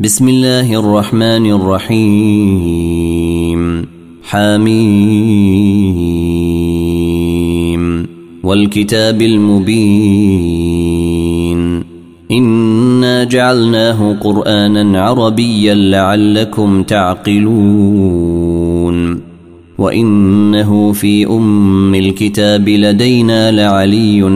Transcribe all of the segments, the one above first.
بسم الله الرحمن الرحيم. حميم والكتاب المبين إنا جعلناه قرآنا عربيا لعلكم تعقلون وإنه في أم الكتاب لدينا لعلي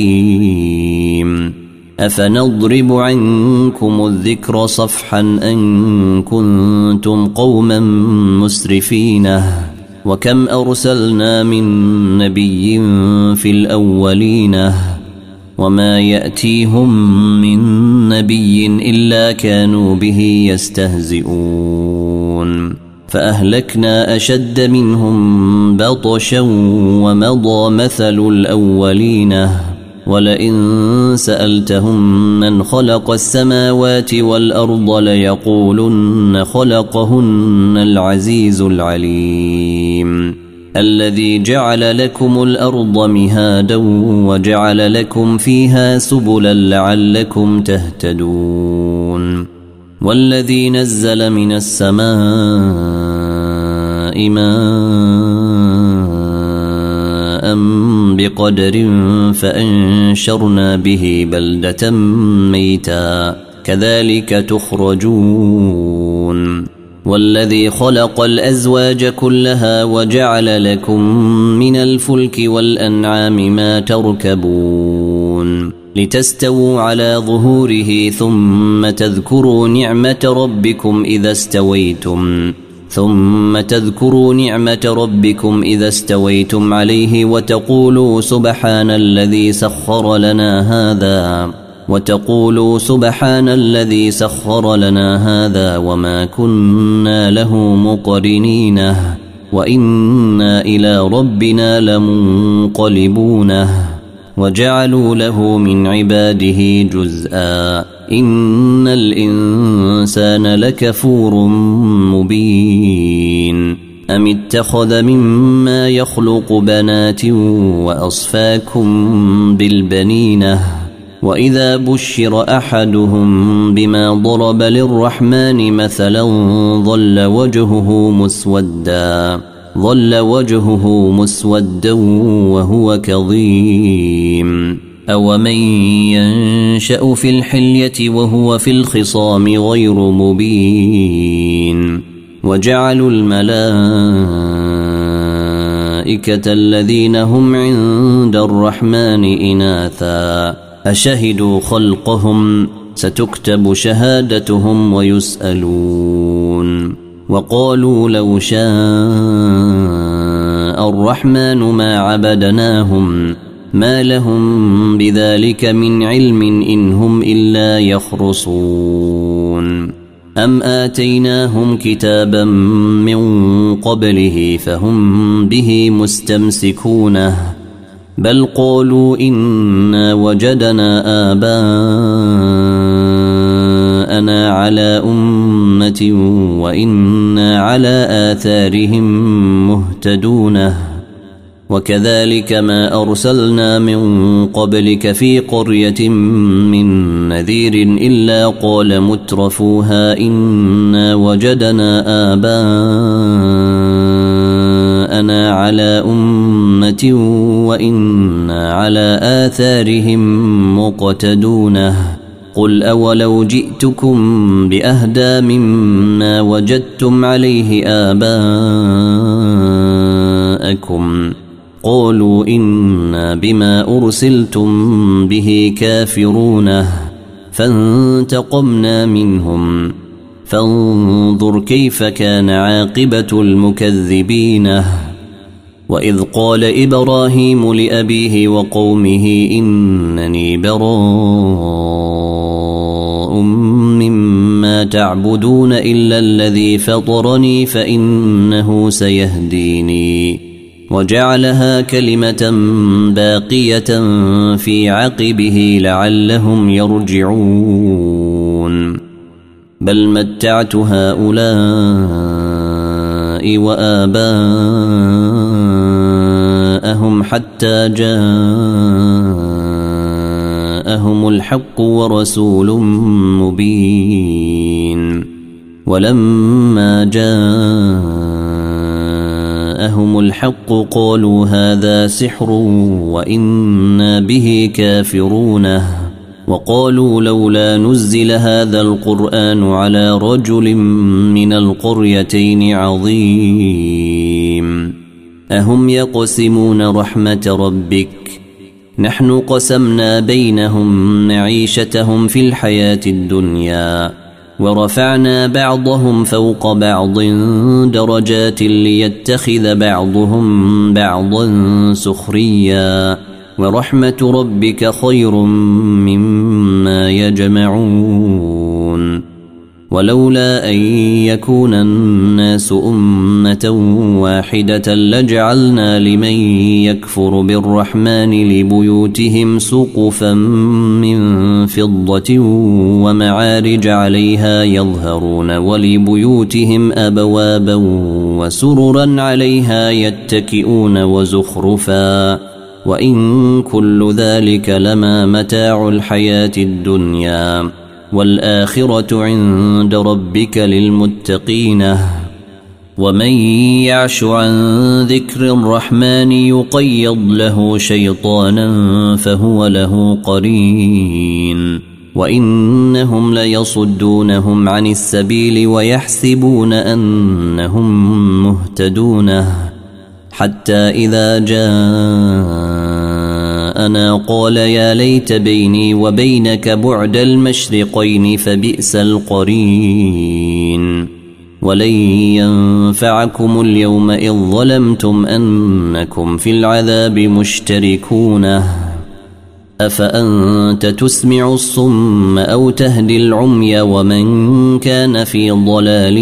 حكيم. أفنضرب عنكم الذكر صفحا أن كنتم قوما مسرفين وكم أرسلنا من نبي في الأولين وما يأتيهم من نبي إلا كانوا به يستهزئون فأهلكنا أشد منهم بطشا ومضى مثل الأولين ولئن سألتهم من خلق السماوات والأرض ليقولن خلقهن العزيز العليم الذي جعل لكم الأرض مهادا وجعل لكم فيها سبلا لعلكم تهتدون والذي نزل من السماء ماء بقدر فأنشرنا به بلدة ميتا كذلك تخرجون والذي خلق الأزواج كلها وجعل لكم من الفلك والأنعام ما تركبون لتستووا على ظهوره ثم تذكروا نعمة ربكم إذا استويتم عليه وتقولوا سبحان الذي سخر لنا هذا وما كنا له مقرنين وإنا إلى ربنا لمنقلبون وجعلوا له من عباده جزءا إن الإنسان لكفور مبين أم اتخذ مما يخلق بنات وأصفاكم بالبنين وإذا بشر أحدهم بما ضرب للرحمن مثلا ظل وجهه مسودا وهو كظيم أومن ينشأ في الحلية وهو في الخصام غير مبين وجعلوا الملائكة الذين هم عند الرحمن إناثا أشهدوا خلقهم ستكتب شهادتهم ويسألون وقالوا لو شاء الرحمن ما عبدناهم ما لهم بذلك من علم إن هم إلا يخرصون أم آتيناهم كتابا من قبله فهم به مستمسكون بل قالوا إنا وجدنا آباءنا على أمة وإنا على آثارهم مهتدون وكذلك ما أرسلنا من قبلك في قرية من نذير إلا قال مترفوها إنا وجدنا آباءنا على أمة وإنا على آثارهم مقتدون قل أولو جئتكم بأهدى مما وجدتم عليه آباءكم قالوا إنا بما أرسلتم به كافرون فانتقمنا منهم فانظر كيف كان عاقبة المكذبين وإذ قال إبراهيم لأبيه وقومه إنني براء مما تعبدون إلا الذي فطرني فإنه سيهديني وجعلها كلمة باقية في عقبه لعلهم يرجعون بل متعت هؤلاء وآباءهم حتى جاءهم الحق ورسول مبين ولما جاءهم الحق قالوا هذا سحر وإنا به كافرون وقالوا لولا نزل هذا القرآن على رجل من القريتين عظيم أهم يقسمون رحمة ربك نحن قسمنا بينهم معيشتهم في الحياة الدنيا ورفعنا بعضهم فوق بعض درجات ليتخذ بعضهم بعضا سخريا ورحمة ربك خير مما يجمعون ولولا أن يكون الناس أمة واحدة لجعلنا لمن يكفر بالرحمن لبيوتهم سقفا من فضة ومعارج عليها يظهرون ولبيوتهم أبوابا وسررا عليها يتكئون وزخرفا وإن كل ذلك لما متاع الحياة الدنيا والآخرة عند ربك للمتقين ومن يعش عن ذكر الرحمن يقيض له شيطانا فهو له قرين وإنهم ليصدونهم عن السبيل ويحسبون أنهم مهتدون حتى إذا جاءنا قال يا ليت بيني وبينك بعد المشرقين فبئس القرين ولن ينفعكم اليوم إذ ظلمتم أنكم في العذاب مشتركون أفأنت تسمع الصم أو تهدي العمي ومن كان في ضلال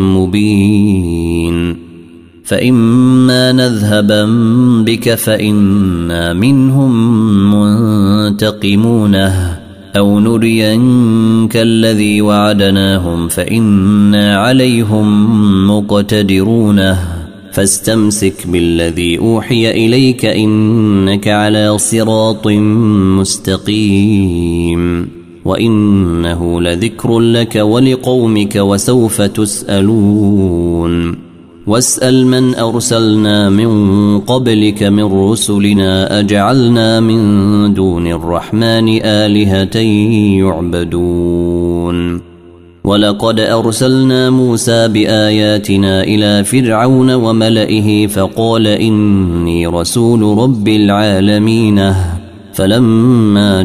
مبين فإما نذهبا بك فإنا منهم منتقمون أو نرينك الذي وعدناهم فإنا عليهم مقتدرون فاستمسك بالذي أوحي إليك إنك على صراط مستقيم وإنه لذكر لك ولقومك وسوف تسألون واسأل من أرسلنا من قبلك من رسلنا أجعلنا من دون الرحمن آلهة يعبدون ولقد أرسلنا موسى بآياتنا إلى فرعون وملئه فقال إني رسول رب العالمين فلما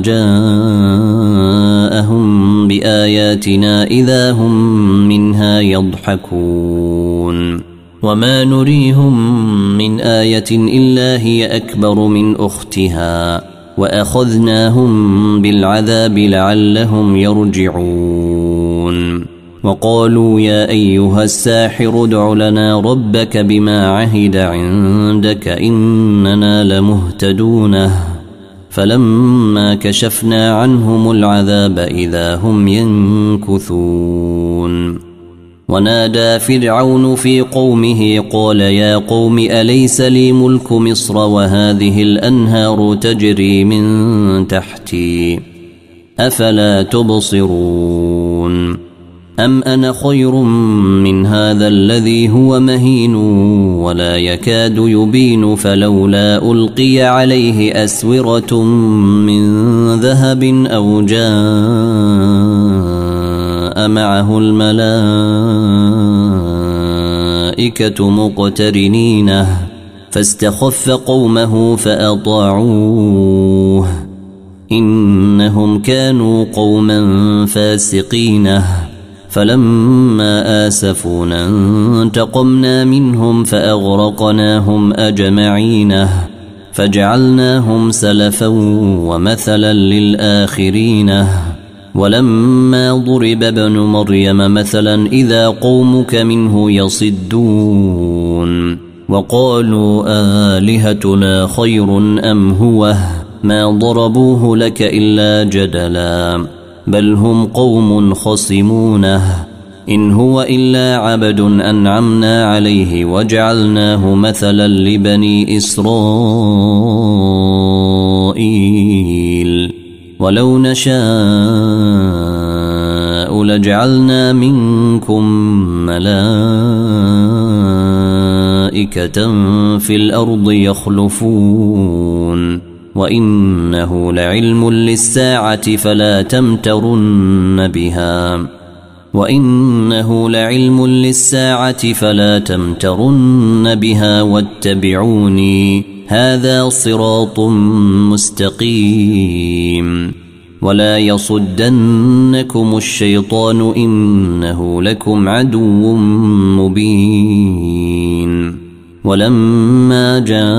جاءهم بآياتنا إذا هم منها يضحكون وما نريهم من آية إلا هي أكبر من أختها وأخذناهم بالعذاب لعلهم يرجعون وقالوا يا أيها الساحر ادع لنا ربك بما عهد عندك إننا لمهتدون فلما كشفنا عنهم العذاب إذا هم ينكثون ونادى فرعون في قومه قال يا قوم أليس لي ملك مصر وهذه الأنهار تجري من تحتي أفلا تبصرون أم أنا خير من هذا الذي هو مهين ولا يكاد يبين فلولا ألقي عليه أسورة من ذهب أو جاء معه الملائكة مقترنين فاستخف قومه فأطاعوه إنهم كانوا قوما فاسقين فلما آسفونا انتقمنا منهم فأغرقناهم أجمعين فجعلناهم سلفا ومثلا للآخرين ولما ضرب ابن مريم مثلا إذا قومك منه يصدون وقالوا آلهتنا خير أم هو ما ضربوه لك إلا جدلا بل هم قوم خصمونه إن هو إلا عبد أنعمنا عليه وجعلناه مثلا لبني إسرائيل ولو نشاء لجعلنا منكم ملائكة في الأرض يخلفون وإنه لعلم للساعة فلا تمترن بها واتبعوني هذا صراط مستقيم ولا يصدنكم الشيطان إنه لكم عدو مبين. ولما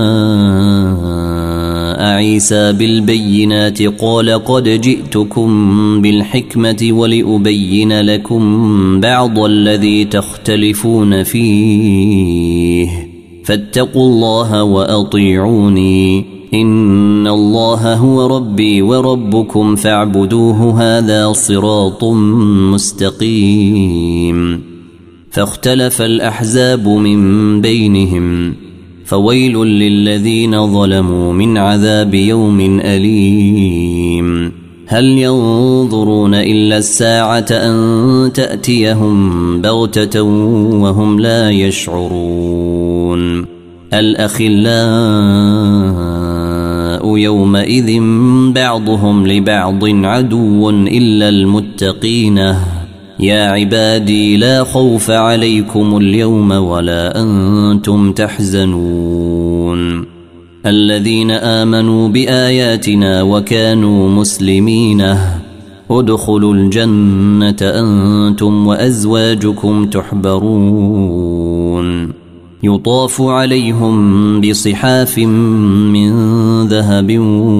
جاء عيسى بالبينات قال قد جئتكم بالحكمة ولأبين لكم بعض الذي تختلفون فيه فاتقوا الله وأطيعوني إن الله هو ربي وربكم فاعبدوه هذا صراط مستقيم. فاختلف الأحزاب من بينهم فويل للذين ظلموا من عذاب يوم أليم. هل ينظرون إلا الساعة أن تأتيهم بغتة وهم لا يشعرون. الأخلاء يومئذ بعضهم لبعض عدو إلا المتقين يا عبادي لا خوف عليكم اليوم ولا أنتم تحزنون. الذين آمنوا بآياتنا وكانوا مسلمين ادخلوا الجنة أنتم وأزواجكم تحبرون يطاف عليهم بصحاف من ذهب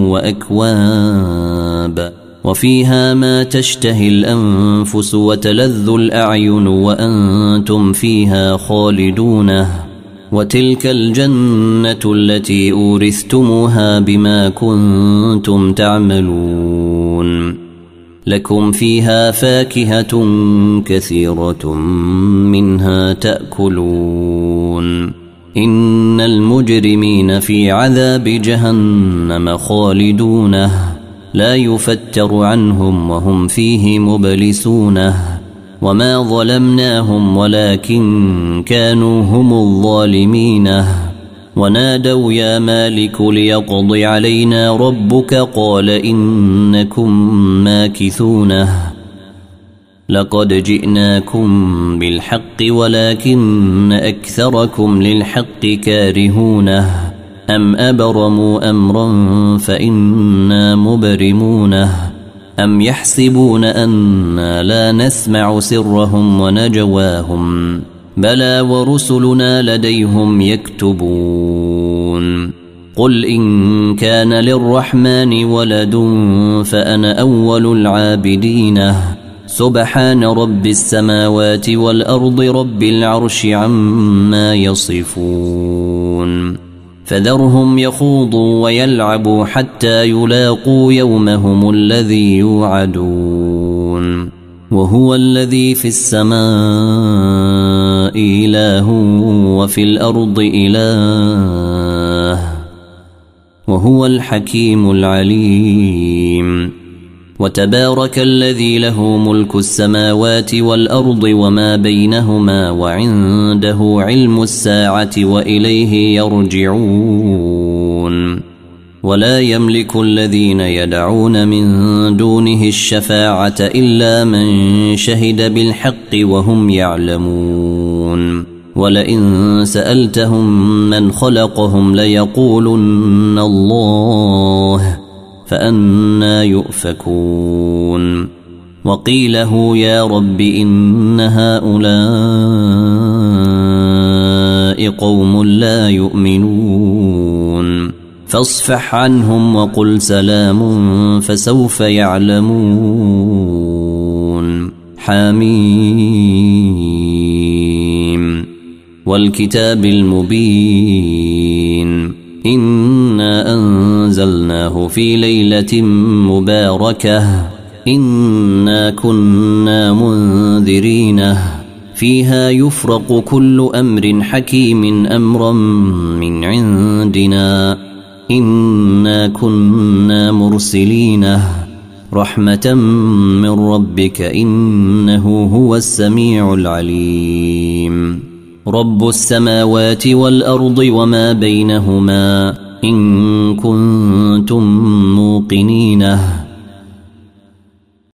وأكواب وفيها ما تشتهي الأنفس وتلذ الأعين وأنتم فيها خالدون وتلك الجنة التي أورثتموها بما كنتم تعملون. لكم فيها فاكهة كثيرة منها تأكلون. إن المجرمين في عذاب جهنم خالدون لا يفتر عنهم وهم فيه مبلسون. وما ظلمناهم ولكن كانوا هم الظالمين. ونادوا يا مالك ليقض علينا ربك قال إنكم ماكثون. لقد جئناكم بالحق ولكن أكثركم للحق كارهون. أم أبرموا أمرا فإنا مبرمون. أم يحسبون أنا لا نسمع سرهم ونجواهم بلى ورسلنا لديهم يكتبون. قل إن كان للرحمن ولد فأنا أول العابدين. سبحان رب السماوات والأرض رب العرش عما يصفون. فذرهم يخوضوا ويلعبوا حتى يلاقوا يومهم الذي يوعدون. وهو الذي في السماء إله وفي الأرض إله وهو الحكيم العليم. وتبارك الذي له ملك السماوات والأرض وما بينهما وعنده علم الساعة وإليه يرجعون. ولا يملك الذين يدعون من دونه الشفاعة إلا من شهد بالحق وهم يعلمون. ولئن سألتهم من خلقهم ليقولن الله فأنى يؤفكون. وقيله يا رب إن هؤلاء قوم لا يؤمنون فاصفح عنهم وقل سلام فسوف يعلمون. حميم والكتاب المبين إنا أنزلناه في ليلة مباركة إنا كنا منذرين فيها يفرق كل أمر حكيم أمرا من عندنا إنا كنا مرسلين رحمة من ربك إنه هو السميع العليم رب السماوات والأرض وما بينهما إن كنتم موقنينه